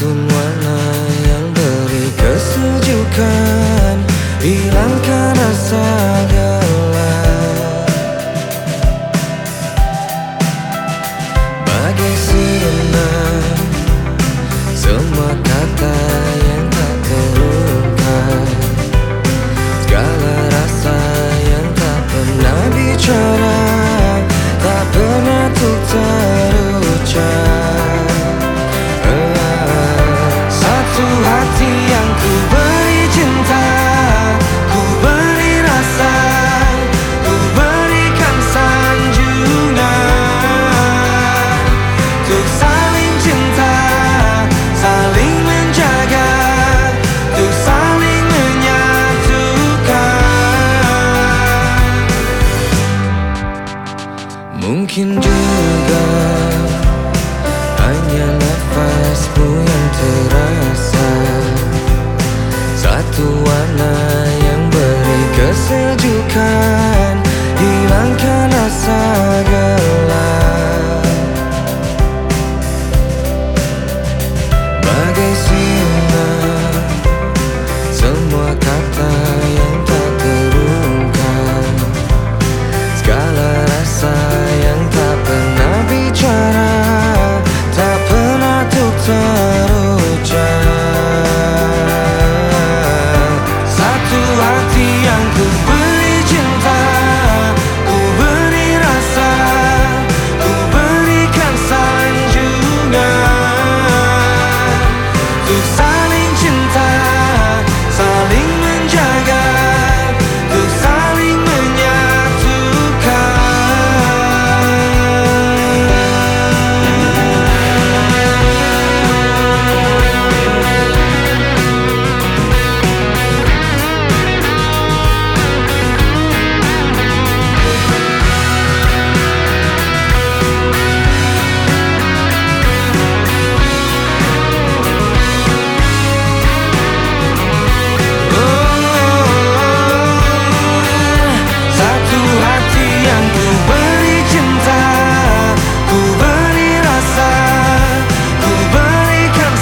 santun warna yang beri kesejukan, hilangkan rasa gelap. Bagai sinar semua kata yang tak terungkap, segala rasa yang tak pernah bicara, tak pernah tuh terucap. Satu hati yang ku beri cinta, ku beri rasa, ku berikan sanjungan, untuk saling cinta, saling menjaga, untuk saling menyatukan. Mungkin juga hanya nafasmu yang terasa, satu warna yang beri kesejukan, hilangkan rasa gelap. Bagai sinar semua kata yang tak terungkap, segala rasa yang tak pernah bicara, tak pernah tuh terucap. Satu hati yang ku beri cinta, ku beri rasa, ku berikan sanjungan, untuk saling cinta, saling menjaga, untuk saling menyatukan. Satu hati yang ku beri cinta, ku beri rasa, ku berikan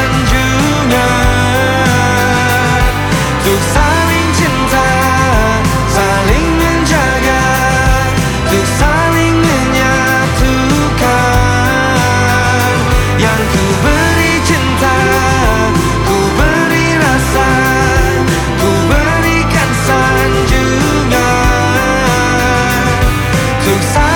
sanjungan, untuk saling cinta, saling menjaga, untuk saling menyatukan. Yang ku beri cinta, ku beri rasa, ku berikan sanjungan, untuk